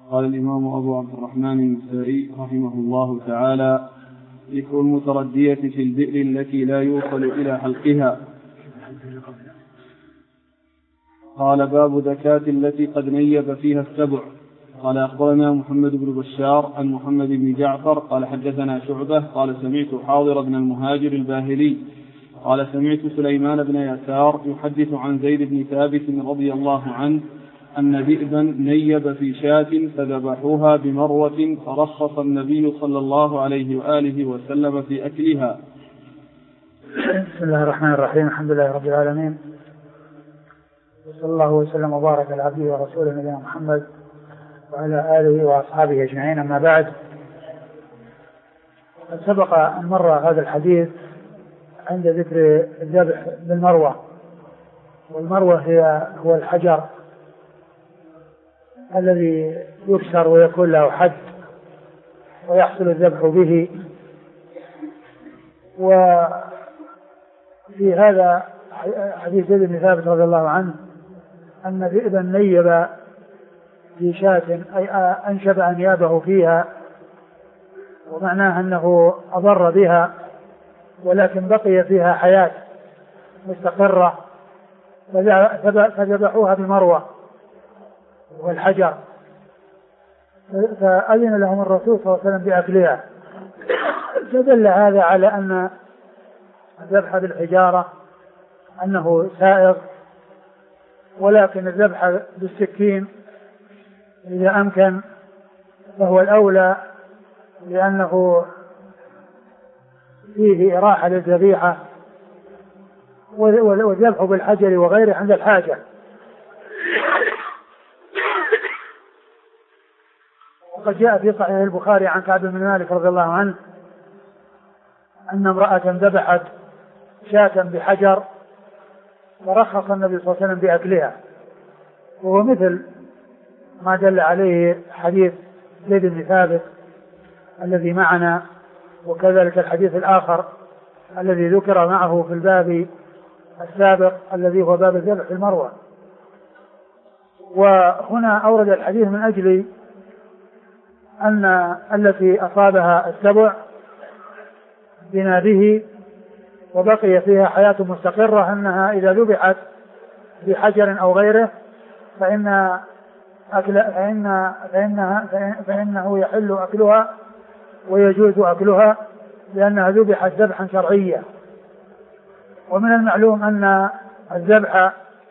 قال الإمام أبو عبد الرحمن النسائي رحمه الله تعالى: ذكر المتردية في البئر التي لا يوصل إلى حلقها. قال: باب زكاة التي قد نيب فيها السبع. قال: أخبرنا محمد بن بشار عن محمد بن جعفر قال: حدثنا شعبة قال: سمعت حاضر بن المهاجر الباهلي قال: سمعت سليمان بن يسار يحدث عن زيد بن ثابت رضي الله عنه أن ذئبا نيب في شاة فذبحوها بمروة فرخص النبي صلى الله عليه وآله وسلم في أكلها. بسم الله الرحمن الرحيم. الحمد لله رب العالمين، وصلى الله وسلم وبارك على عبده ورسوله نبينا محمد وعلى آله وأصحابه أجمعين. أما بعد، قد سبق أن مر هذا الحديث عند ذكر الذبح بالمروة، والمروة هو الحجر الذي يكسر ويكون له حد ويحصل الذبح به. وفي هذا حديث زيد بن ثابت رضي الله عنه أن ذئبا نيب في شاة، أي أنشب أنيابه فيها، ومعناه أنه أضر بها ولكن بقي فيها حياة مستقرة، فذبحوها بمروة والحجر، فأذن لهم الرسول صلى الله عليه وسلم بأكلها. فدل هذا على أن الذبح بالحجارة أنه سائغ، ولكن الذبح بالسكين إذا أمكن فهو الأولى، لأنه فيه إراحة للذبيحة، والذبح بالحجر وغيره عند الحاجة. وقد جاء في صحيح البخاري عن كعب بن مالك رضي الله عنه أن امرأة ذبحت شاة بحجر فرخص النبي صلى الله عليه وسلم بأكلها، وهو مثل ما دل عليه حديث زيد بن ثابت الذي معنا، وكذلك الحديث الآخر الذي ذكر معه في الباب السابق الذي هو باب الذبح في المروة. وهنا أورد الحديث من أجل أن التي أصابها السبع بنابه وبقي فيها حياة مستقرة أنها إذا ذبحت بحجر أو غيره فإنه يحل أكلها ويجوز أكلها، لأنها ذبحت ذبحا شرعيا. ومن المعلوم أن الذبح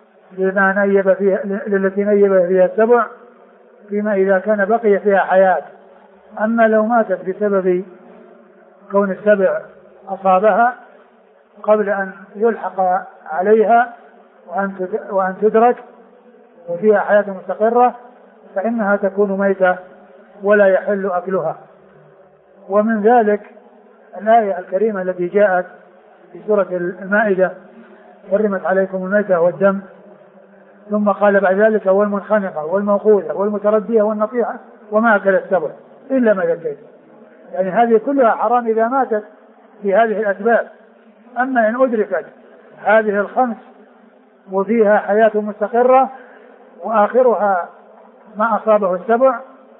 للتي نيب فيها السبع فيما إذا كان بقي فيها حياة. أما لو ماتت بسبب كون السبع أصابها قبل أن يلحق عليها وأن تدرك وفيها حياة مستقرة فإنها تكون ميتة ولا يحل أكلها. ومن ذلك الآية الكريمة التي جاءت في سورة المائدة: حرمت عليكم الميتة والدم، ثم قال بعد ذلك: والمنخنقة والموقوذة والمتردية والنطيحة وما أكل السبع إلا ما ذكيتم. يعني هذه كلها حرام إذا ماتت في هذه الأسباب. أما إن أدركت هذه الخمس وفيها حياة مستقرة وآخرها ما أصابه السبع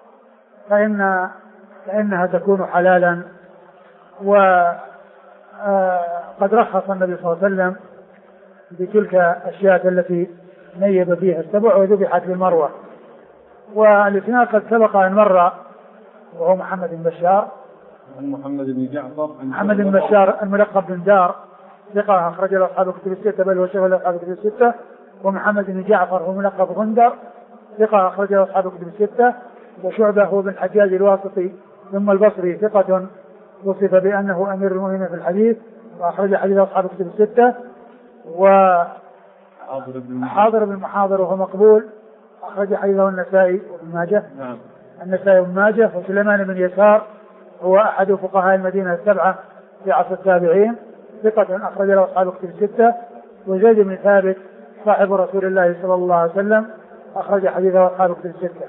فإنها تكون حلالا. وقد رخص النبي صلى الله عليه وسلم بتلك الشاة التي نيب فيها السبع وذبحت بالمروة. والإسناد قد سبق أن مر، وهو محمد بن بشار عن محمد بن جعفر محمد بن بشار الملقب بن دار، ثقة أخرج له أصحاب الكتب الستة، بل هو شيخ أصحاب الكتب الستة. ومحمد بن جعفر هو ملقب غندر، ثقة أخرج له أصحاب الكتب الستة. وشعبة هو بن الحجاج الواسطي ثم البصري، ثقة وصف بأنه أمير المؤمنين في الحديث، وأخرج حديث أصحاب الكتب الستة. وحاضر بن محاضر وهو مقبول، أخرج حديثه النسائي وابن ماجه. نعم. النسائي وابن ماجه. وسليمان بن يسار هو أحد فقهاء المدينة السبعة في عصر التابعين، ثقة أخرج له أصحاب الكتب الستة. وزيد بن ثابت صاحب رسول الله صلى الله عليه وسلم، أخرج حديثه أصحاب الكتب الستة.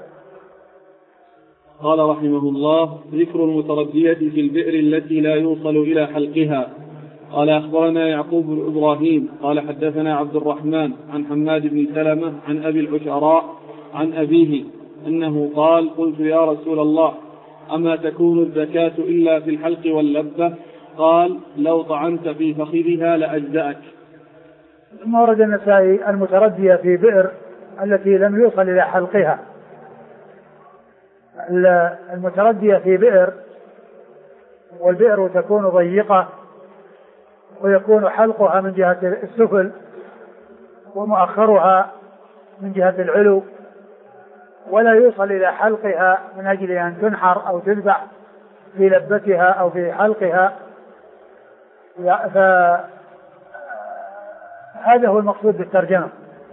قال رحمه الله: ذكر المتردية في البئر التي لا يوصل إلى حلقها. قال: أخبرنا يعقوب بن إبراهيم قال: حدثنا عبد الرحمن عن حماد بن سلمة عن أبي العشراء عن أبيه أنه قال: قلت يا رسول الله أما تكون الزكاة إلا في الحلق واللبة؟ قال: لو طعنت في فخذها لأجزأك. ثم ورد النسائي المتردية في بئر التي لم يوصل إلى حلقها. المتردية في بئر، والبئر تكون ضيقة ويكون حلقها من جهة السفل ومؤخرها من جهة العلو، ولا يوصل إلى حلقها من أجل أن تنحر أو تذبح في لبتها أو في حلقها. هذا هو المقصود بالترجمة،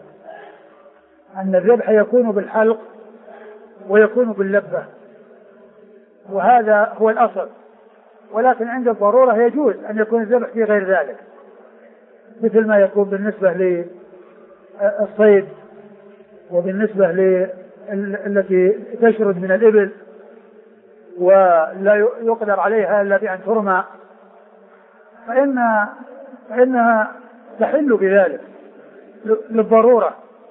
أن الذبح يكون بالحلق ويكون باللبة، وهذا هو الأصل. ولكن عند الضرورة يجوز أن يكون الذبح في غير ذلك، مثل ما يكون بالنسبة للصيد وبالنسبة التي تشرد من الإبل ولا يقدر عليها إلا بأن ترمى، فإنها تحل بذلك للضرورة.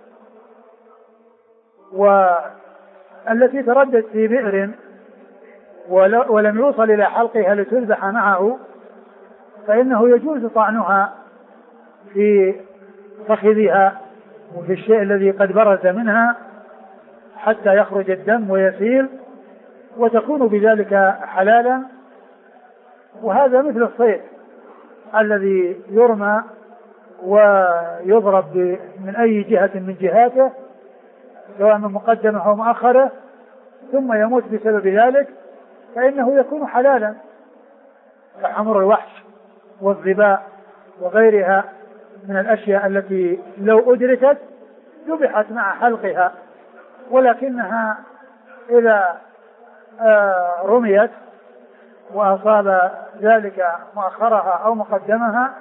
والتي تردد في بئر ولم يوصل إلى حلقها لتذبح معه، فإنه يجوز طعنها في فخذها وفي الشيء الذي قد برز منها حتى يخرج الدم ويسيل، وتكون بذلك حلالا. وهذا مثل الصيد الذي يرمى ويضرب من أي جهة من جهاته، سواء من مقدمه أو مؤخره، ثم يموت بسبب ذلك، فإنه يكون حلالا، كحمر الوحش والظباء وغيرها من الأشياء التي لو أدركت ذبحت مع حلقها، ولكنها إذا رميت وأصاب ذلك مؤخرها أو مقدمها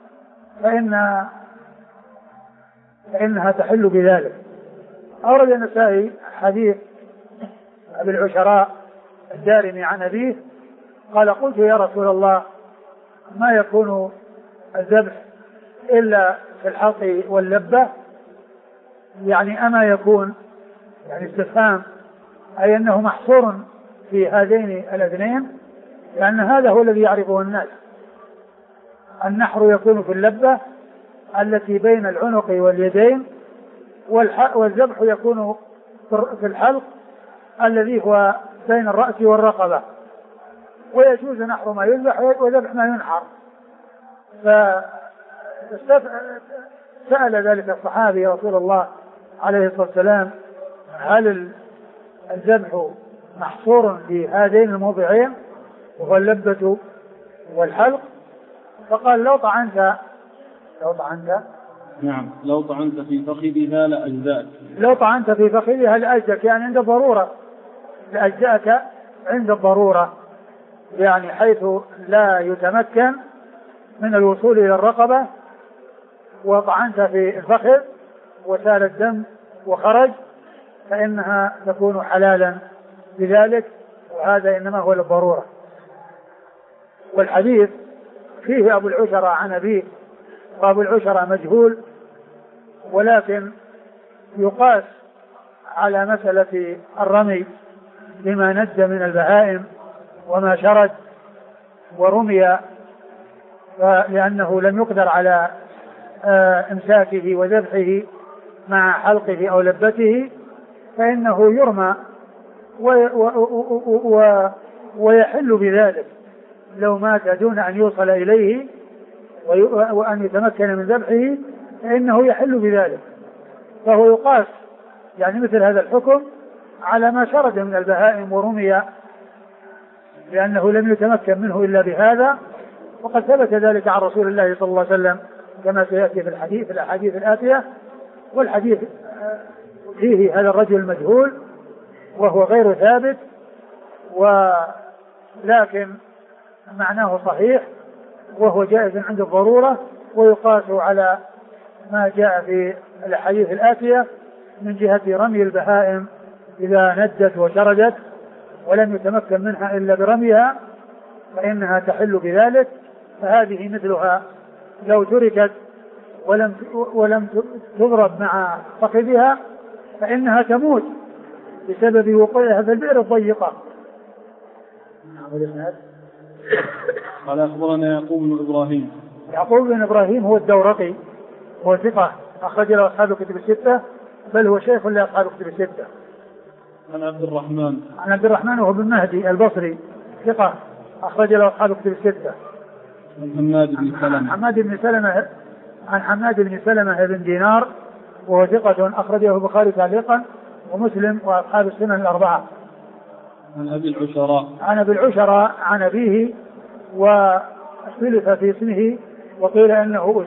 فإنها تحل بذلك. أورد النسائي حديث أبي العشراء الدارمي عن أبيه قال: قلت يا رسول الله ما يكون الذبح إلا في الحلق واللبة؟ يعني أما يكون، يعني استفهام، أي أنه محصور في هذين الأذنين، لأن هذا هو الذي يعرفه الناس. النحر يكون في اللبة التي بين العنق واليدين، والذبح يكون في الحلق الذي هو بين الرأس والرقبة، ويجوز نحر ما يذبح وذبح ما ينحر. فسأل ذلك الصحابي رسول الله عليه الصلاة والسلام: هل الذبح محصور في هذين الموضعين وهو اللبة والحلق؟ فقال: لو طعنت نعم، لو طعنت في فخذها لأجزأك. لو طعنت في فخذها لأجزأك، يعني عند الضرورة، لأجزأك عند الضرورة، يعني حيث لا يتمكن من الوصول إلى الرقبة، وطعنت في الفخذ وسال الدم وخرج، فإنها تكون حلالا بذلك، وهذا إنما هو للضرورة. والحديث فيه أبو العشرة عن أبيه، وأبو العشرة مجهول، ولكن يقاس على مسألة الرمي بما ند من البهائم وما شرد ورمي، لأنه لم يقدر على إمساكه وذبحه مع حلقه أو لبته، فإنه يرمى ويحل بذلك لو مات دون أن يوصل إليه وأن يتمكن من ذبحه، فإنه يحل بذلك. فهو يقاس يعني مثل هذا الحكم على ما شرد من البهائم ورمي، لأنه لم يتمكن منه إلا بهذا، وقد ثبت ذلك عن رسول الله صلى الله عليه وسلم كما سيأتي في الأحاديث الآتية. والحديث فيه هذا الرجل المجهول وهو غير ثابت، ولكن معناه صحيح وهو جائز عند الضرورة، ويقاس على ما جاء في الأحاديث الآتية من جهة رمي البهائم إذا ندت وشردت ولم يتمكن منها إلا برميها فإنها تحل بذلك. فهذه مثلها لو تركت ولم تضرب مع فخذها فإنها تموت بسبب وقوعها في البئر الضيقة. قال أخبرنا يعقوب بن إبراهيم. يعقوب بن إبراهيم هو الدورقي، هو ثقة أخرج له أصحاب الكتب الستة، بل هو شيخ لأصحاب الكتب الستة. عن عبد الرحمن. عن عبد الرحمن وهو بن مهدي البصري ثقة أخرج له أصحاب الكتب الستة. عن حماد بن سلمة. عن حماد بن سلمة بن دينار وهو ثقة أخرجه البخاري تعليقا ومسلم وأصحاب السنن الأربعة. عن أبي العشراء. عن أبي العشراء عن أبيه واختلف في اسمه، وقيل أنه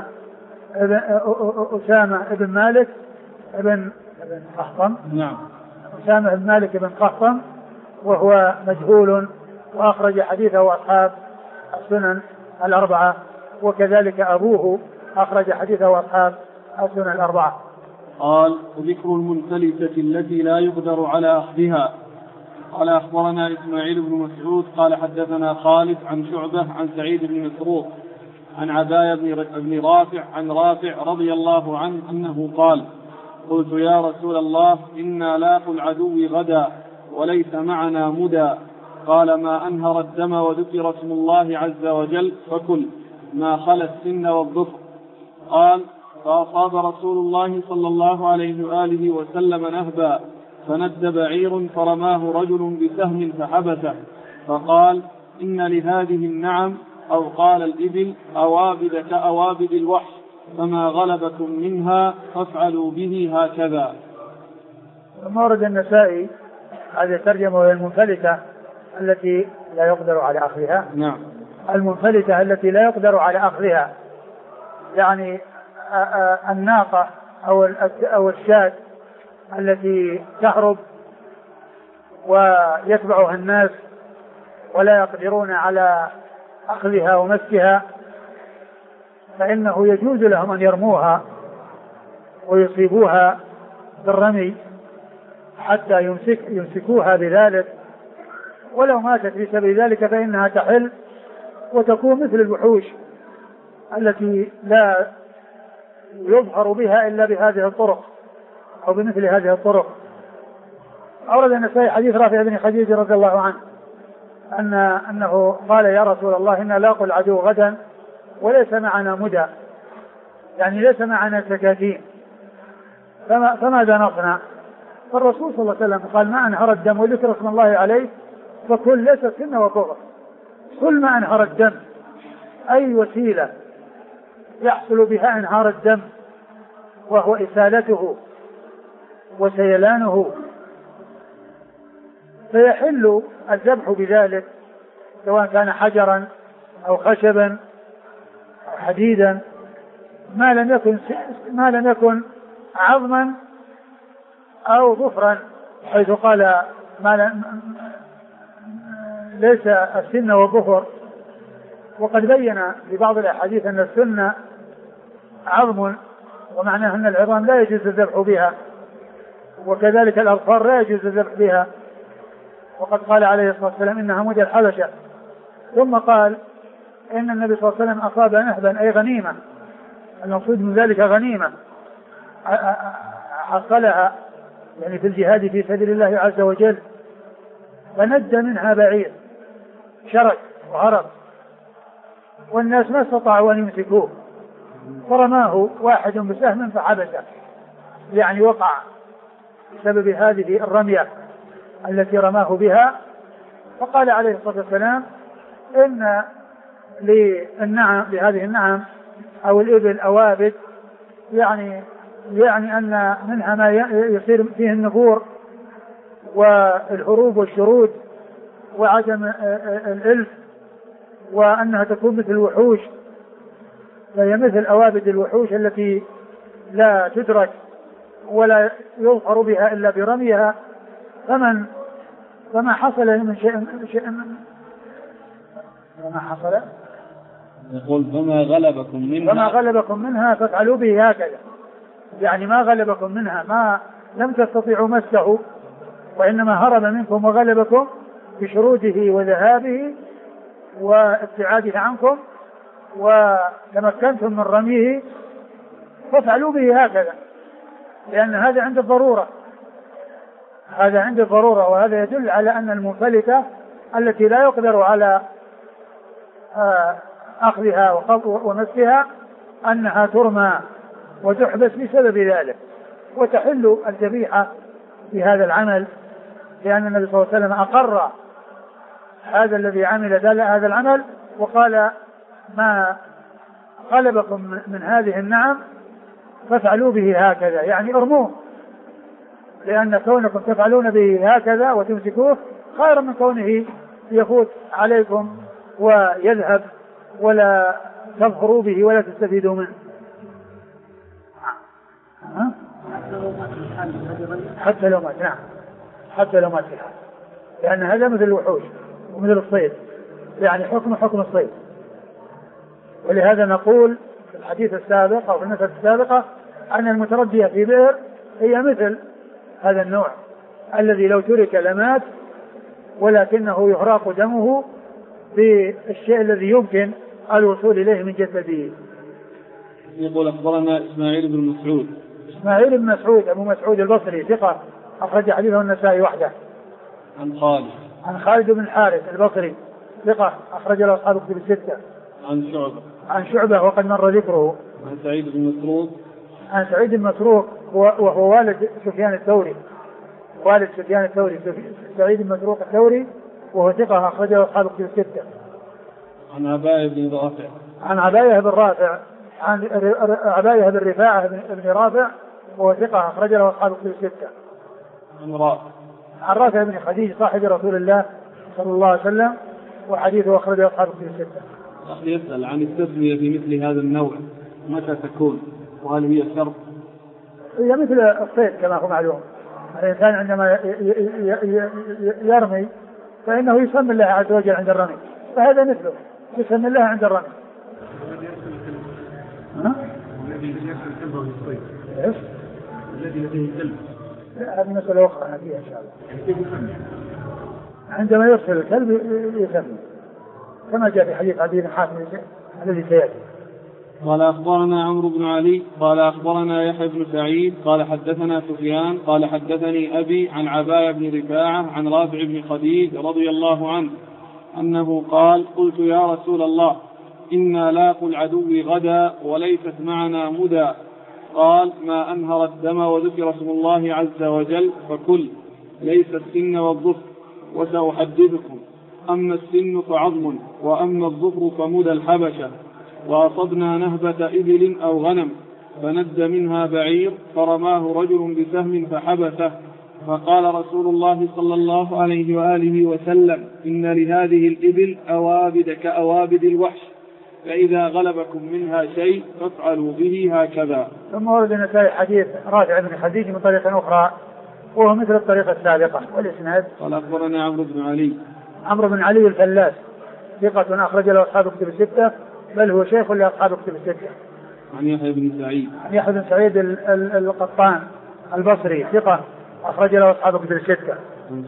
أسامة بن مالك بن قحطم. نعم. أسامة بن مالك بن قحطم وهو مجهول، وأخرج حديثه أصحاب السنن الأربعة، وكذلك أبوه أخرج حديثه أصحاب السنن الأربعة. قال: ذكر المنفلتة التي لا يقدر على أخذها. قال أخبرنا إسماعيل بن مسعود قال حدثنا خالد عن شعبة عن سعيد بن مسروق عن عباية بن رافع عن رافع رضي الله عنه أنه قال: قلت يا رسول الله إنا لاقوا العدو غدا وليس معنا مدى. قال: ما أنهر الدم وذكر اسم الله عز وجل فكل ما خلا السن والظفر. قال: فأصاب رسول الله صلى الله عليه وآله وسلم نهبا فند بعير فرماه رجل بسهم فحبسه، فقال: إن لهذه النعم أو قال الإبل أوابد كأوابد الوحش، فما غلبكم منها فافعلوا به هكذا. مورد النسائي هذه الترجمة وهي المنفلتة التي لا يقدر على أخذها. نعم. المنفلتة التي لا يقدر على أخذها يعني الناقة أو الشاة التي تهرب ويتبعها الناس ولا يقدرون على أخذها ومسكها، فإنه يجوز لهم أن يرموها ويصيبوها بالرمي حتى يمسكوها بذلك، ولو ماتت بسبب ذلك فإنها تحل وتكون مثل الوحوش التي لا يظهر بها إلا بهذه الطرق أو بمثل هذه الطرق. أورد النسائي حديث رافع بن خديج رضي الله عنه أنه قال: يا رسول الله إنا لاقوا العدو غدا وليس معنا مدى، يعني ليس معنا سكاكين، فماذا نصنع؟ فالرسول صلى الله عليه وسلم قال: ما أنهر الدم وذكر اسم الله عليه فكل ليس سن وكفر. كل ما أنهر الدم، أي وسيلة يحصل بها انهار الدم وهو إسالته وسيلانه فيحل الذبح بذلك، سواء كان حجرا أو خشبا أو حديدا، ما لم يكن عظما أو ظفرا، حيث قال ليس السن والظفر. وقد بين في بعض الأحاديث أن السن عظم، ومعناه أن العظام لا يجوز الذبح بها، وكذلك الأظفار لا يجوز الذبح بها، وقد قال عليه الصلاة والسلام: إنها مدى الحبشة. ثم قال إن النبي صلى الله عليه وسلم أصاب نهبا أي غنيمة، المقصود من ذلك غنيمة حصلها يعني في الجهاد في سبيل الله عز وجل، فند منها بعير شرك وهرب، والناس ما استطاعوا أن يمسكوه، فرماه واحد بسهم فحبسه، يعني وقع بسبب هذه الرمية التي رماه بها. فقال عليه الصلاة والسلام: إن لهذه النعم أو الإبل أوابد، يعني أن منها ما يصير فيه النفور والهروب والشرود وعدم الإلف، وأنها تكون مثل الوحوش، فهي مثل أوابد الوحوش التي لا تدرك ولا يظهر بها إلا برميها. فما حصل من شيء فما حصل يقول: فما غلبكم منها فافعلوا به هكذا، يعني ما غلبكم منها، ما لم تستطيعوا مسه، وإنما هرب منكم وغلبكم بشروده وذهابه وابتعاده عنكم وتمكنتم من رميه، فافعلوا به هكذا، لأن هذا عند الضرورة، هذا عند الضرورة، وهذا يدل على أن المنفلتة التي لا يقدر على أخذها ومسها أنها ترمى وتحبس بسبب ذلك، وتحل الذبيحة بهذا العمل، لأن النبي صلى الله عليه وسلم أقر هذا الذي عمل هذا العمل وقال: ما غلبكم من هذه النعم فافعلوا به هكذا، يعني ارموه، لأن كونكم تفعلون به هكذا وتمسكوه خير من كونه يفوت عليكم ويذهب ولا تظهروا به ولا تستفيدوا منه. حتى لو مات، نعم، حتى لو مات في الحال، لأن هذا مثل الوحوش ومثل الصيد، يعني حكم الصيد. ولهذا نقول في الحديث السابق أو في المسألة السابقة أن المتردية في بئر هي مثل هذا النوع الذي لو ترك لمات، ولكنه يهراق دمه بالشيء الذي يمكن الوصول إليه من جسده. يقول أخبرنا إسماعيل بن مسعود. إسماعيل بن مسعود أبو مسعود البصري ثقة أخرج حديثه النسائي وحده. عن خالد بن الحارث البصري ثقة أخرج له أصحاب الكتب الستة. عن شعبة وقد مر ذكره. عن سعيد بن مسروق وهو والد سفيان الثوري، سعيد بن مسروق الثوري، وهو ثقة أخرج له أصحاب الكتب الستة. عن عباية بن رفاعة بن رافع، وهو ثقة أخرج له أصحاب الكتب الستة. عن رافع بن خديج صاحب رسول الله صلى الله عليه وسلم، وحديثه أخرجه أصحاب الكتب الستة. أخي يسأل عن التسمية في مثل هذا النوع متى تكون، وهل هي شرط؟ هي مثل الصيد كما هو معلوم، الإنسان عندما يرمي فإنه يسمي الله عز وجل عند الرمي، فهذا مثله يسمي الله عند الرمي. الذي يرسل كلبه للصيد، الذي يديه كلب، هذه مسألة أخرى فيها إن شاء الله. عندما يرسل الكلب يسمي كما جاء في حديث عدي بن حاتم الذي سيأتي. قال أخبرنا عمرو بن علي قال أخبرنا يحيى بن سعيد قال حدثنا سفيان قال حدثني أبي عن عباية بن رفاعة عن رافع بن خديج رضي الله عنه أنه قال: قلت يا رسول الله إنا لاقوا العدو غدا وليست معنا مدى. قال: ما أنهر الدم وذكر اسم الله عز وجل فكل، ليس السن والظفر، وسأحدثكم: أما السن فعظم، وأما الظفر فمدى الحبشة. وأصبنا نهبة إبل أو غنم فند منها بعير فرماه رجل بسهم فحبسه، فقال رسول الله صلى الله عليه وآله وسلم: إن لهذه الإبل أوابد كأوابد الوحش، فإذا غلبكم منها شيء فافعلوا به هكذا. ثم ورد النسائي حديث رافع بن خديج من طريقة أخرى وهو مثل الطريقة السابقة. والإسناد قال أخبرنا عمرو بن علي الفلاس ثقة أخرج له أصحاب الكتب الستة، بل هو شيخ لأصحاب الكتب الستة. عن يحيى بن سعيد القطان البصري ثقة أخرج له أصحاب الكتب الستة. عن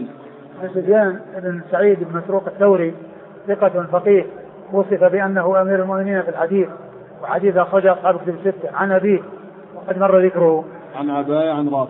سفيان بن سعيد بن مسروق الثوري ثقة فقيه وصف بأنه أمير المؤمنين في الحديث، وحديث أخرج أصحاب الكتب الستة. عن أبيه وقد مر ذكره. عن عباية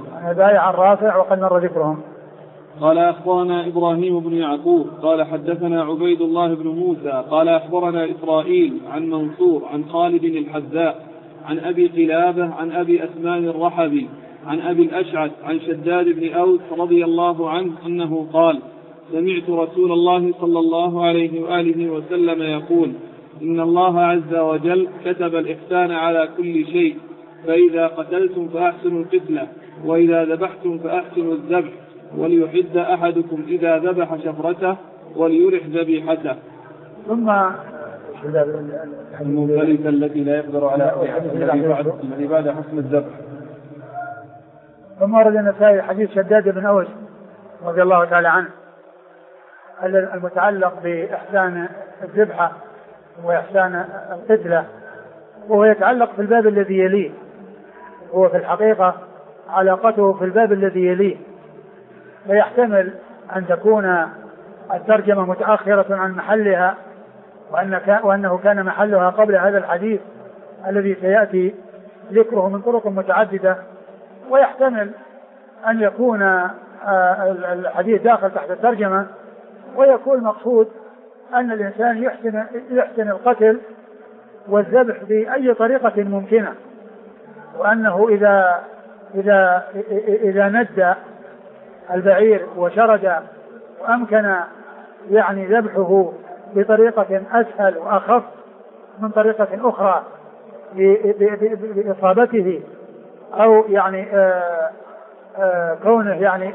عن رافع وقد مر ذكرهم. قال أخبرنا إبراهيم بن يعقوب قال حدثنا عبيد الله بن موسى قال أخبرنا إسرائيل عن منصور عن خالد الحذاء عن أبي قلابة عن أبي أثمان الرحبي عن أبي الأشعث عن شداد بن أوس رضي الله عنه أنه قال: سمعت رسول الله صلى الله عليه وآله وسلم يقول: إن الله عز وجل كتب الإحسان على كل شيء، فإذا قتلتم فأحسنوا القتلة، وإذا ذبحتم فأحسنوا الذبح، وليحد أحدكم إذا ذبح شفرته وليرح ذبيحته. ثم المنفلتة التي لا يقدر على الذي بعد حسن الذبح. ثم ورد النسائي حديث شداد بن أوس رضي الله تعالى عنه المتعلق بإحسان الذبحة وإحسان القتلة، وهو يتعلق في الباب الذي يليه، هو في الحقيقة علاقته في الباب الذي يليه، فيحتمل أن تكون الترجمة متأخرة عن محلها، وأنه كان محلها قبل هذا الحديث الذي سيأتي ذكره من طرق متعددة، ويحتمل أن يكون الحديث داخل تحت الترجمة، ويكون المقصود أن الإنسان يحسن القتل والذبح بأي طريقة ممكنة، وأنه إذا ند البعير وشرد وأمكن يعني ذبحه بطريقة أسهل وأخف من طريقة أخرى بإصابته، أو يعني كونه يعني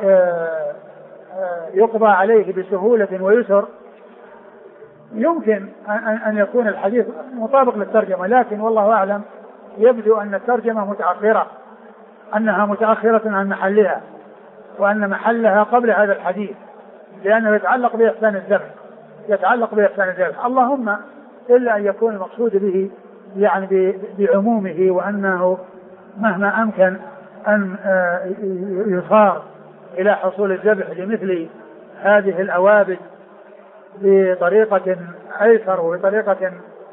يقضى عليه بسهولة ويسر، يمكن أن يكون الحديث مطابق للترجمة. لكن والله أعلم يبدو أن الترجمة متأخرة، أنها متأخرة عن محلها، وأن محلها قبل هذا الحديث، لأنه يتعلق بإحسان الذبح. اللهم إلا أن يكون المقصود به يعني بعمومه، وأنه مهما أمكن أن يصار إلى حصول الذبح لمثل هذه الأوابد بطريقة أيسر وبطريقة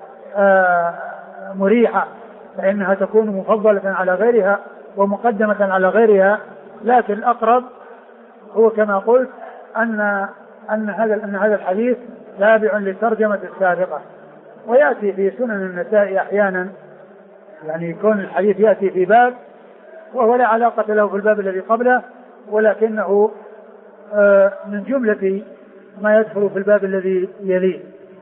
مريحة، فإنها تكون مفضلة على غيرها ومقدمة على غيرها. لكن الأقرب هو كما قلت أن هذا الحديث تابع للترجمة السابقة. ويأتي في سنن النساء أحيانا يعني يكون الحديث يأتي في باب وهو لا علاقة له في الباب الذي قبله، ولكنه من جملة ما يدخل في الباب الذي يليه.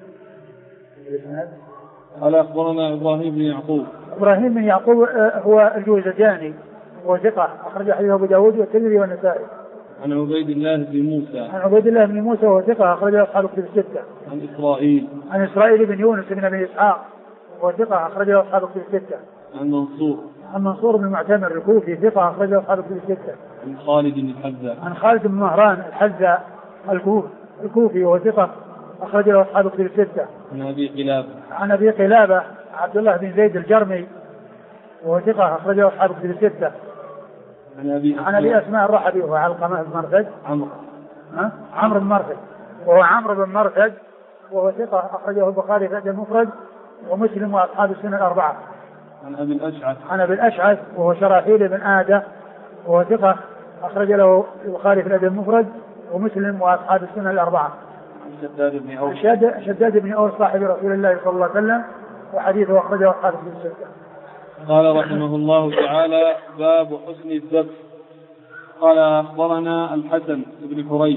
قال أخبرنا إبراهيم بن يعقوب هو الجوزجاني وثقة، أخرج حديثه أبو داود والترمذي والنسائي. عن عبيد الله بن موسى وهو ثقة، أخرج أصحاب الكتب الستة. عن إسرائيل بن يونس بن أبي إسحاق وهو ثقة، أخرج أصحاب الكتب الستة. عن منصور بن معتمر الكوفي ثقة، أخرج أصحاب الكتب الستة. عن خالد بن مهران الحذاء الكوفي وهو ثقة، أخرج أصحاب الكتب الستة. عن أبي قلابة عبد الله بن زيد الجرمي وهو ثقة، أخرج أصحاب الكتب الستة. عن أبي أسماء الرحبي وهو علقمة بن مرثد عمرو بن مرثد وهو ثقة، أخرجه البخاري في الأدب المفرد ومسلم وأصحاب السنن الأربعة. عن أبي الأشعث وهو شراحيل بن آدة وهو ثقة، أخرج له البخاري في الأدب المفرد ومسلم وأصحاب السنن الأربعة. شداد بن أوس صاحب رسول الله صلى الله عليه وسلم، وحديثه أخرجه أصحاب الكتب الستة. قال رحمه الله تعالى: باب حسن الذبح. قال أخبرنا الحسن بن حريث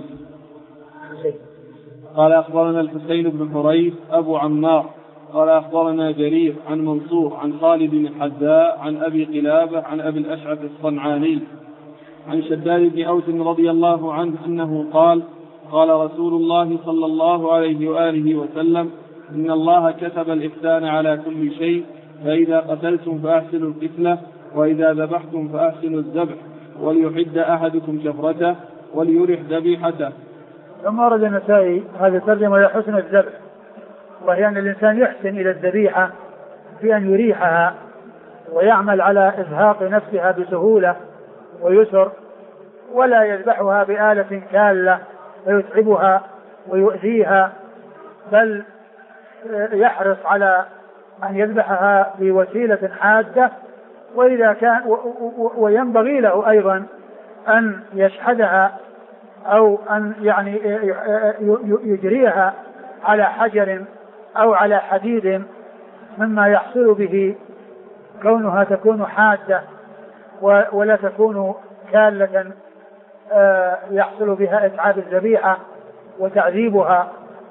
قال أخبرنا الحسين بن حريث أبو عمار قال أخبرنا جرير عن منصور عن خالد بن الحذاء عن أبي قلابة عن أبي الأشعث الصنعاني عن شداد بن أوس رضي الله عنه أنه قال: قال رسول الله صلى الله عليه وآله وسلم: إن الله كتب الإحسان على كل شيء، فإذا قتلتم فأحسنوا القتلة، وإذا ذبحتم فأحسنوا الذبح، وليحد أحدكم شفرته وليرح ذبيحته. ثم ورد النسائي هذه الترجمة إلى حسن الذبح، وهي أن الإنسان يحسن إلى الذبيحة في أن يريحها ويعمل على إزهاق نفسها بسهولة ويسر، ولا يذبحها بآلة كالة ويتعبها ويؤذيها، بل يحرص على أن يذبحها بوسيلة حادة. وإذا كان وينبغي له أيضا أن يشحذها أو أن يعني يجريها على حجر أو على حديد، مما يحصل به كونها تكون حادة ولا تكون كالة يحصل بها إتعاب الذبيحة وتعذيبها.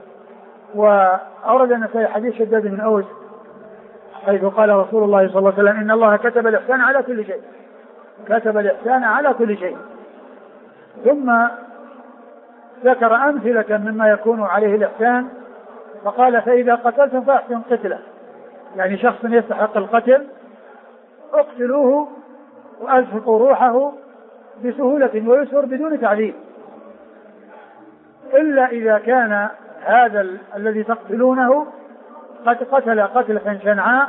وأورد النسائي حديث شداد بن أوس حيث قال رسول الله صلى الله عليه وسلم: إن الله كتب الإحسان على كل شيء. ثم ذكر أمثلة مما يكون عليه الإحسان، فقال: فإذا قتلتم فأحسن قتله، يعني شخص يستحق القتل اقتلوه وأزهقوا روحه بسهولة ويسر بدون تعذيب، إلا إذا كان هذا الذي تقتلونه قد قتل قتلة شنعاء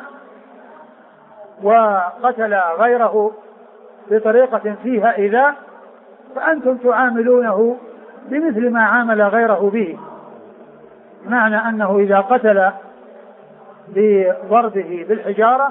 وقتل غيره بطريقة فيها إذا، فأنتم تعاملونه بمثل ما عامل غيره به، معنى أنه إذا قتل بضربه بالحجارة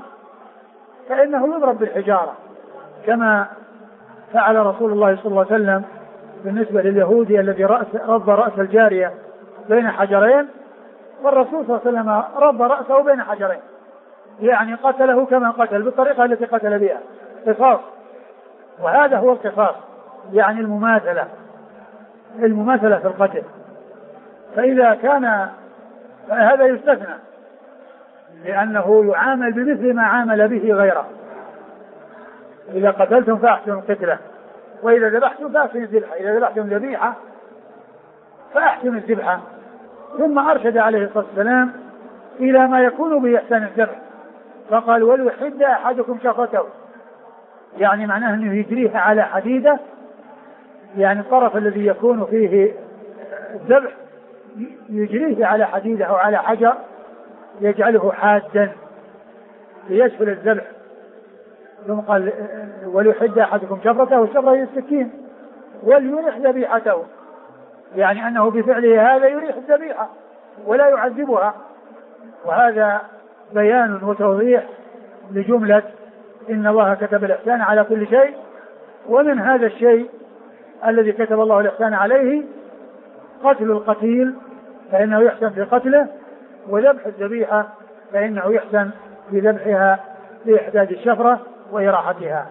فإنه يضرب بالحجارة كما فعل رسول الله صلى الله عليه وسلم بالنسبة لليهودي الذي رض رأس الجارية بين حجرين، والرسول صلى الله عليه وسلم رض رأسه بين حجرين، يعني قتله كما قتل بالطريقة التي قتل بها، قصاص. وهذا هو القصاص، يعني المماثلة في القتل. فإذا كان هذا يستثنى، لأنه يعامل بمثل ما عامل به غيره. إذا قتلتم فأحسنوا القتلة، وإذا ذبحتم فأحسنوا الذبحة، إذا ذبحتم ذبيحة فأحسنوا الذبحة. ثم أرشد عليه الصلاة والسلام إلى ما يكون بإحسان الذبح، فقال وليحد أحدكم شفرته، يعني معناه أنه يجريها على حديدة، يعني الطرف الذي يكون فيه الذبح يجريه على حديدة أو على حجر يجعله حادا ليسهل الذبح. ثم قال وليحد أحدكم شفرته، والشفرة هي السكين، وليريح ذبيحته، يعني أنه بفعله هذا يريح الذبيحة ولا يعذبها. وهذا بيان وتوضيح لجملة إن الله كتب الإحسان على كل شيء، ومن هذا الشيء الذي كتب الله الإحسان عليه قتل القتيل فإنه يحسن في قتله، وذبح الذبيحة فإنه يحسن في ذبحها لإحداد الشفرة وإراحتها.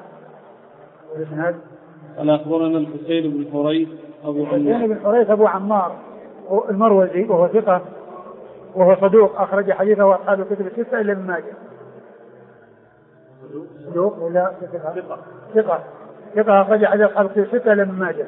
قال أخبرنا الحسين بن حريث أبو عمار المروزي، وهو ثقة وهو صدوق، أخرج حديثه أصحاب الكتب الستة إلا ابن ماجه. صدوق ولا ثقة أخرج حديث أصحاب الكتب الستة إلا ابن ماجه.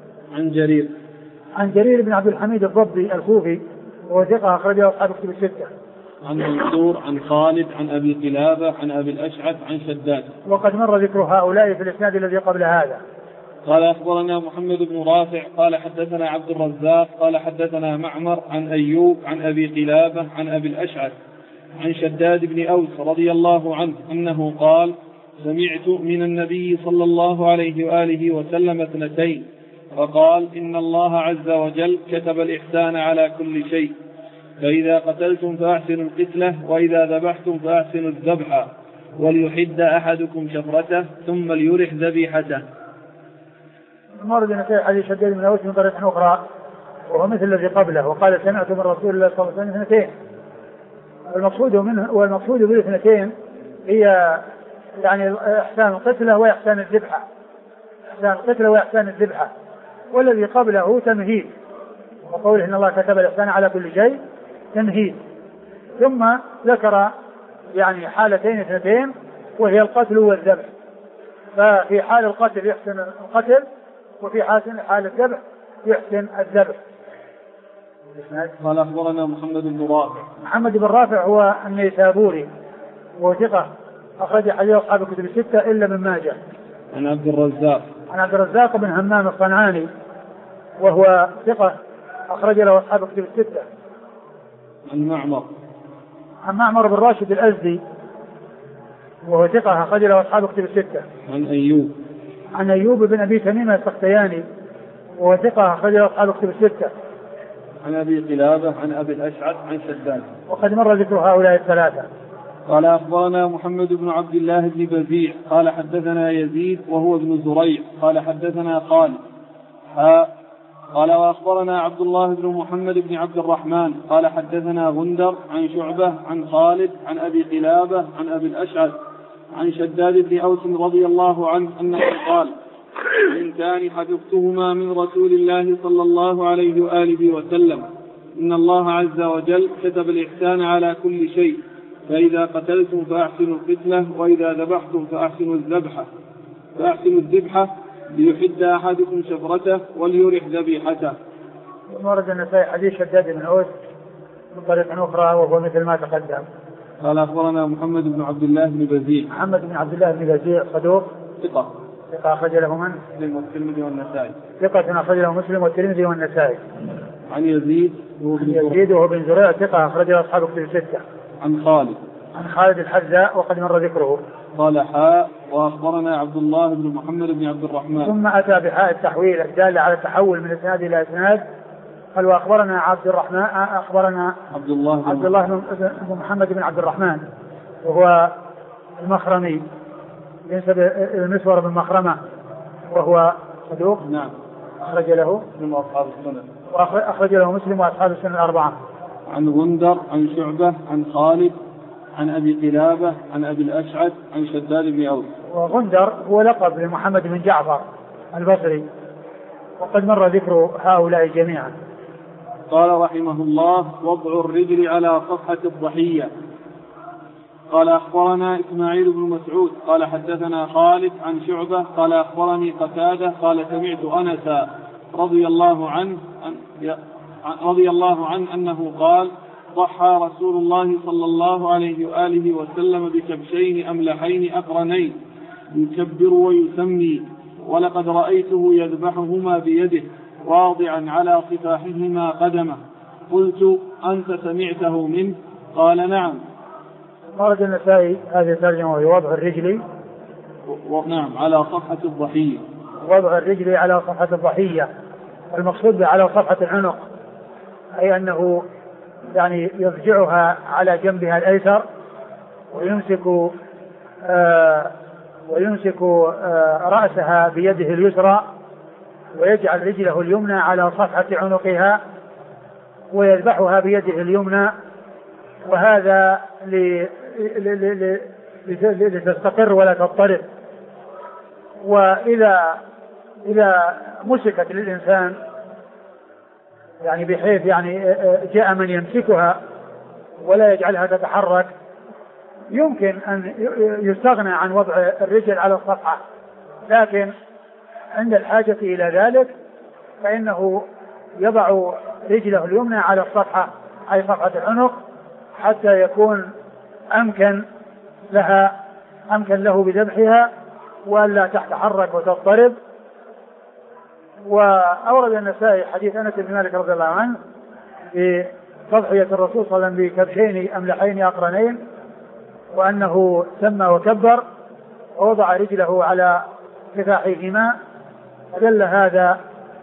عن جرير بن عبد الحميد الضبي الكوفي، وهو ثقة أخرجه أصحاب الكتب الستة. عن منصور عن خالد عن أبي قلابة عن أبي الأشعث عن شداد. وقد مر ذكر هؤلاء في الإسناد الذي قبل هذا. قال أخبرنا محمد بن رافع قال حدثنا عبد الرزاق قال حدثنا معمر عن أيوب عن أبي قلابة عن أبي الأشعث عن شداد بن أوس رضي الله عنه أنه قال سمعت من النبي صلى الله عليه وآله وسلم اثنتين، فقال إن الله عز وجل كتب الإحسان على كل شيء، فإذا قتلتم فأحسنوا القتلة، وإذا ذبحتم فأحسنوا الذبح، وليحد أحدكم شفرته ثم ليرح ذبيحته. مرد نتيجة حديث شداد بن أوس من طريقة أخرى وهو مثل الذي قبله، وقال سمعت من رسول الله صلى الله عليه وسلم اثنتين. والمقصود بالاثنتين هي يعني إحسان القتلة وإحسان الذبحة، إحسان القتلة وإحسان الذبحة. والذي قبله تمهيد، وقوله إن الله كتب الإحسان على كل شيء تمهيد. ثم ذكر يعني حالتين اثنتين، وهي القتل والذبح. ففي حال القتل يحسن القتل، وفي حال الذبح يحسن الذبح. قال أخبرنا محمد بن رافع هو النيسابوري، وهو ثقة أخرج حديث أصحاب الكتب الستة إلا ابن ماجه. عن عبد الرزاق بن همام الصنعاني، وهو ثقة أخرج له أصحاب الكتب الستة. عن معمر بن راشد الأزدي، وهو ثقة أخرج له أصحاب الكتب الستة. عن أيوب بن أبي تميم السختياني، وهو ثقة أخرج له أصحاب الكتب الستة. عن أبي قلابة عن أبي الأشعث عن شداد. وقد مر ذكر هؤلاء الثلاثة. قال أخبرنا محمد بن عبد الله بن بزيع قال حدثنا يزيد وهو ابن زريع قال حدثنا خالد قال وأخبرنا عبد الله بن محمد بن عبد الرحمن قال حدثنا غندر عن شعبة عن خالد عن أبي قلابة عن أبي الأشعث عن شداد بن أوس رضي الله عنه أنه قال إن كان حفظتهما من رسول الله صلى الله عليه وآله وسلم إن الله عز وجل كتب الإحسان على كل شيء، فإذا قتلتم فأحسنوا القتلة، وإذا ذبحتم فأحسنوا الذبحة ليحد أحدكم شفرته وليرح ذبيحته. ورد النسائي حديث شداد بن أوس من طريق أخرى وهو مثل ما تقدم. قال أخبرنا محمد بن عبد الله بن بزيع. صدوق ثقة أخرج له من؟ مسلم والترمذي والنسائي. ثقة أخرج له مسلم والترمذي والنسائي. عن يزيد وهو بن زريع ثقة أخرج له أصحاب الكتب الستة. عن خالد الحذاء وقد مر ذكره. قال وأخبرنا عبد الله بن محمد بن عبد الرحمن. ثم أتى بحاء التحويل الدالة على التحول من إسناد إلى إسناد. قال وأخبرنا عبد الله بن محمد بن عبد الرحمن، وهو المخرمي ينسب المسور بن مخرمة، وهو صدوق. نعم. أخرج له مسلم وأصحاب السنن. وأخرج له مسلم وأصحاب السنن الأربعة. عن غندر عن شعبة عن خالد عن أبي قلابة عن أبي الأشعث عن شداد بن أوس. وغندر هو لقب لمحمد بن جعفر البصري، وقد مر ذكر هؤلاء جميعا. قال رحمه الله: وضع الرجل على صفحة الضحية. قال أخبرنا إسماعيل بن مسعود قال حدثنا خالد عن شعبة قال أخبرني قتادة قال سمعت أنس رضي الله عنه أنه قال: ضحى رسول الله صلى الله عليه وآله وسلم بكبشين أملحين أقرنين يكبر ويسمي، ولقد رأيته يذبحهما بيده واضعا على صفاحهما قدمه. قلت: أنت سمعته منه؟ قال: نعم. ورد النسائي هذه الترجمة وهي وضع الرجل نعم على صفحة الضحية. وضع الرجل على صفحة الضحية، المقصود على صفحة العنق، أي أنه يعني يضجعها على جنبها الأيسر ويمسك رأسها بيده اليسرى، ويجعل رجله اليمنى على صفحة عنقها ويذبحها بيده اليمنى، وهذا لتستقر ولا تضطرب. وإذا مسكت للإنسان يعني بحيث يعني جاء من يمسكها ولا يجعلها تتحرك، يمكن أن يستغنى عن وضع الرجل على الصفحة، لكن عند الحاجة إلى ذلك فإنه يضع رجله اليمنى على الصفحة أي صفحة العنق حتى يكون أمكن له بذبحها ولا تتحرك وتضطرب. وأورد النسائي حديث أنس بن مالك رضي الله عنه في تضحية الرسول صلى الله عليه وسلم بكبشين أملحين أقرنين، وأنه سمى وكبر ووضع رجله على كفاحهما، فدل هذا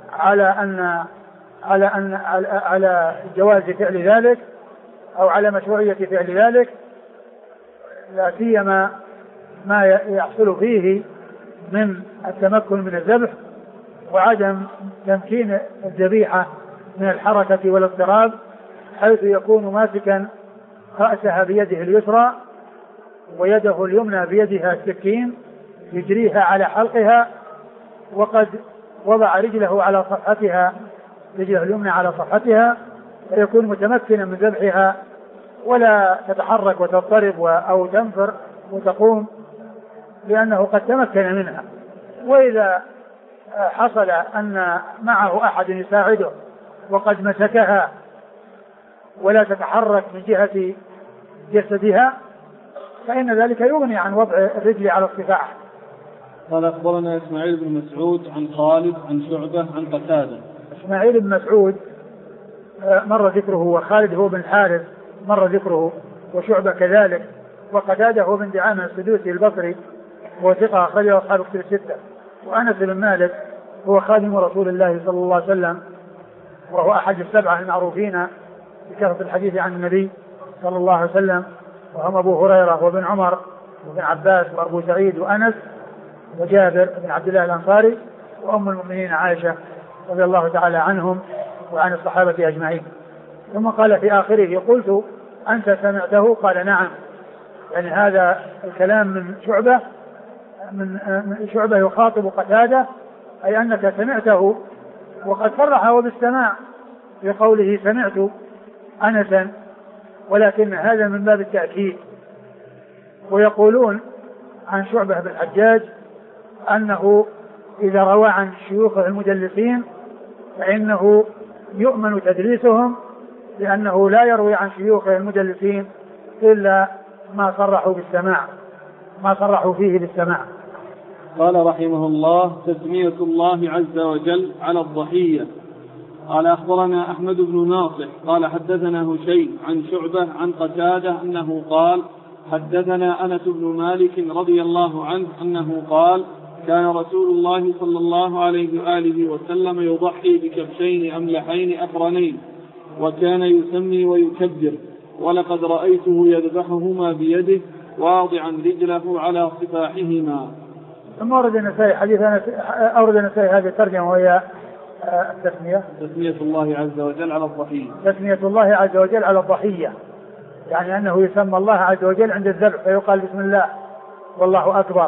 على جواز فعل ذلك أو على مشروعية فعل ذلك، لا سيما ما يحصل فيه من التمكن من الذبح وعدم تمكين الذبيحة من الحركة والاضطراب، حيث يكون ماسكا رأسها بيده اليسرى ويده اليمنى بيدها السكين يجريها على حلقها، وقد وضع رجله على صفحتها، رجله اليمنى على صفحتها، فيكون متمكنا من ذبحها ولا تتحرك وتضطرب أو تنفر وتقوم، لأنه قد تمكن منها. وإذا حصل أن معه أحد يساعده وقد مسكها ولا تتحرك من جهة جسدها فإن ذلك يغني عن وضع الرجل على الصفاح. قال أخبرنا إسماعيل بن مسعود عن خالد عن شعبة عن قتادة. إسماعيل بن مسعود مر ذكره، وخالد هو بن الحارث مر ذكره، وشعبة كذلك، وقتادة هو بن دعامة السدوسي البصري هو ثقة أخرجه أصحاب الكتب الستة. وأنس بن مالك هو خادم رسول الله صلى الله عليه وسلم، وهو أحد السبعة المعروفين بكثرة الحديث عن النبي صلى الله عليه وسلم، وهم أبو هريرة وابن عمر وابن عباس وأبو سعيد وأنس وجابر بن عبد الله الأنصاري وأم المؤمنين عائشة رضي الله تعالى عنهم وعن الصحابة أجمعين. ثم قال في آخره: قلت: أنت سمعته؟ قال: نعم. يعني هذا الكلام من شعبة يخاطب قتادة، أي أنك سمعته، وقد صرحه بالسماع في قوله: سمعت أنسا، ولكن هذا من باب التأكيد. ويقولون عن شعبة بن الحجاج أنه إذا روى عن شيوخه المدلسين فإنه يؤمن تدليسهم، لأنه لا يروي عن شيوخه المدلسين إلا ما صرحوا فيه بالسماع. قال رحمه الله: تسمية الله عز وجل على الضحية. قال أخبرنا أحمد بن ناصح قال حدثنا هشيم عن شعبة عن قتادة أنه قال: حدثنا أنس بن مالك رضي الله عنه أنه قال: كان رسول الله صلى الله عليه وآله وسلم يضحي بكبشين أملحين أقرنين، وكان يسمي ويكبر، ولقد رأيته يذبحهما بيده واضعا رجله على صفاحهما. ثم أورد النسائي هذه الترجمة، وهي التسمية تسمية الله عز وجل على الضحية. تسمية الله عز وجل على الضحية، يعني أنه يسمى الله عز وجل عند الذبح فيقال بسم الله والله أكبر.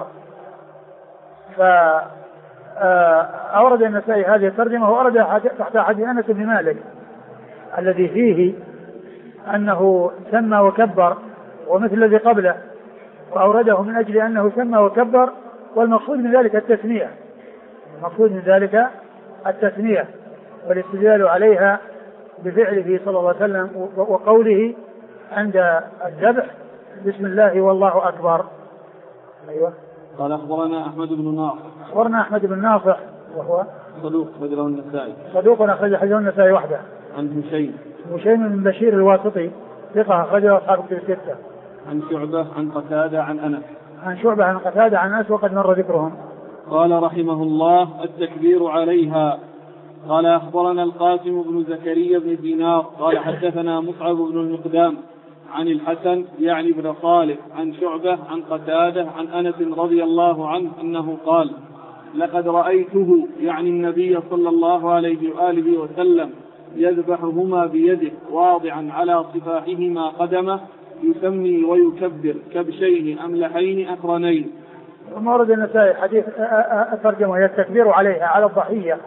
فأورد النسائي هذه الترجمة وأورد تحت حديث أنس بن مالك الذي فيه أنه سمى وكبر ومثل الذي قبله، وأورده من أجل أنه سمى وكبر، والمقصود من ذلك التسمية، المقصود من ذلك التسمية والاستدلال عليها بفعله صلى الله عليه وسلم وقوله عند الذبح بسم الله والله أكبر. أيوة. قال أخبرنا أحمد بن ناصح. أخبرنا أحمد بن ناصح وهو صدوق أخرجه النسائي. صدوق أخرجه النسائي وحده. عن هشيم بن بشير الواسطي ثقة أخرجه أصحاب الكتب الستة. عن شعبة عن قتادة عن أنس. عن شعبة عن قتادة عن أنس وقد مر ذكرهم. قال رحمه الله التكبير عليها. قال أخبرنا القاسم بن زكريا بن دينار قال حدثنا مصعب بن المقدام عن الحسن يعني بن صالح عن شعبة عن قتادة عن أنس رضي الله عنه أنه قال لقد رأيته يعني النبي صلى الله عليه وآله وسلم يذبحهما بيده واضعا على صفاحهما قدمه يسمي ويكبر كبشين أملحين أقرنين. ومورد النسائي حديث الترجمة هي التكبير عليها على الضحية،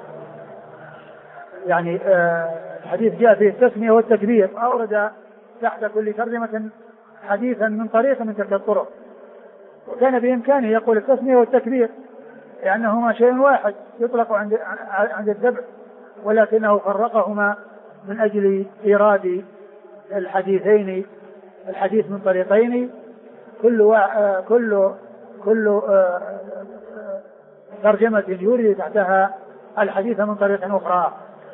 يعني الحديث جاء فيه التسمية والتكبير، أورد تحت كل ترجمة حديثا من طريق من تلك الطرق، وكان بإمكانه يقول التسمية والتكبير لأنهما شيء واحد يطلق عند الذبح، ولكنه فرقهما من أجل إيراد الحديثين، الحديث من طريقين كل ترجمة يورد تحتها الحديث من طريق أخرى.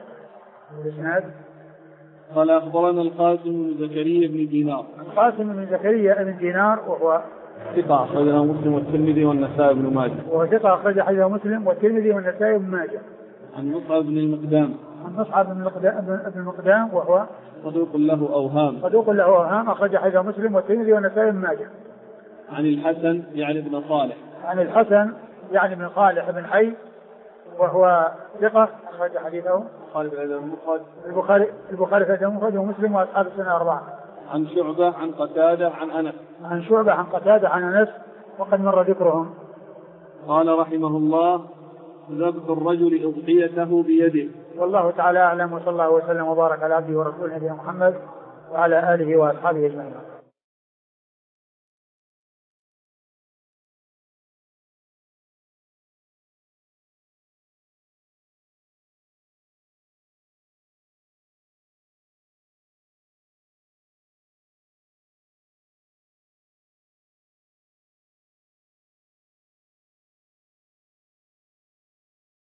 قال أخبرنا القاسم بن زكريا بن دينار. القاسم بن زكريا بن دينار وهو ثقة أخرجه مسلم والترمذي والنسائي بن ماجه. وهو ثقة أخرج حديثه مسلم والترمذي والنسائي بن ماجه. عن مصعب بن المقدام. عن مصعب بن المقدام وهو صدوق له أوهام. صدوق له أوهام أخرج حديثه مسلم والترمذي والنسائي بن ماجه. عن الحسن يعني بن صالح. عن الحسن يعني بن صالح بن حي وهو ثقة أخرج حديثه البخاري في الأدب المفرد ومسلم وأصحاب السنة 4. عن شعبة عن قتادة عن أنس. عن شعبة عن قتادة عن أنس وقد مر ذكرهم. قال رحمه الله ذبح الرجل أضحيته بيده. والله تعالى أعلم، وصلى الله وسلم وبارك على عبده ورسوله نبينا محمد وعلى آله وأصحابه أجمعين.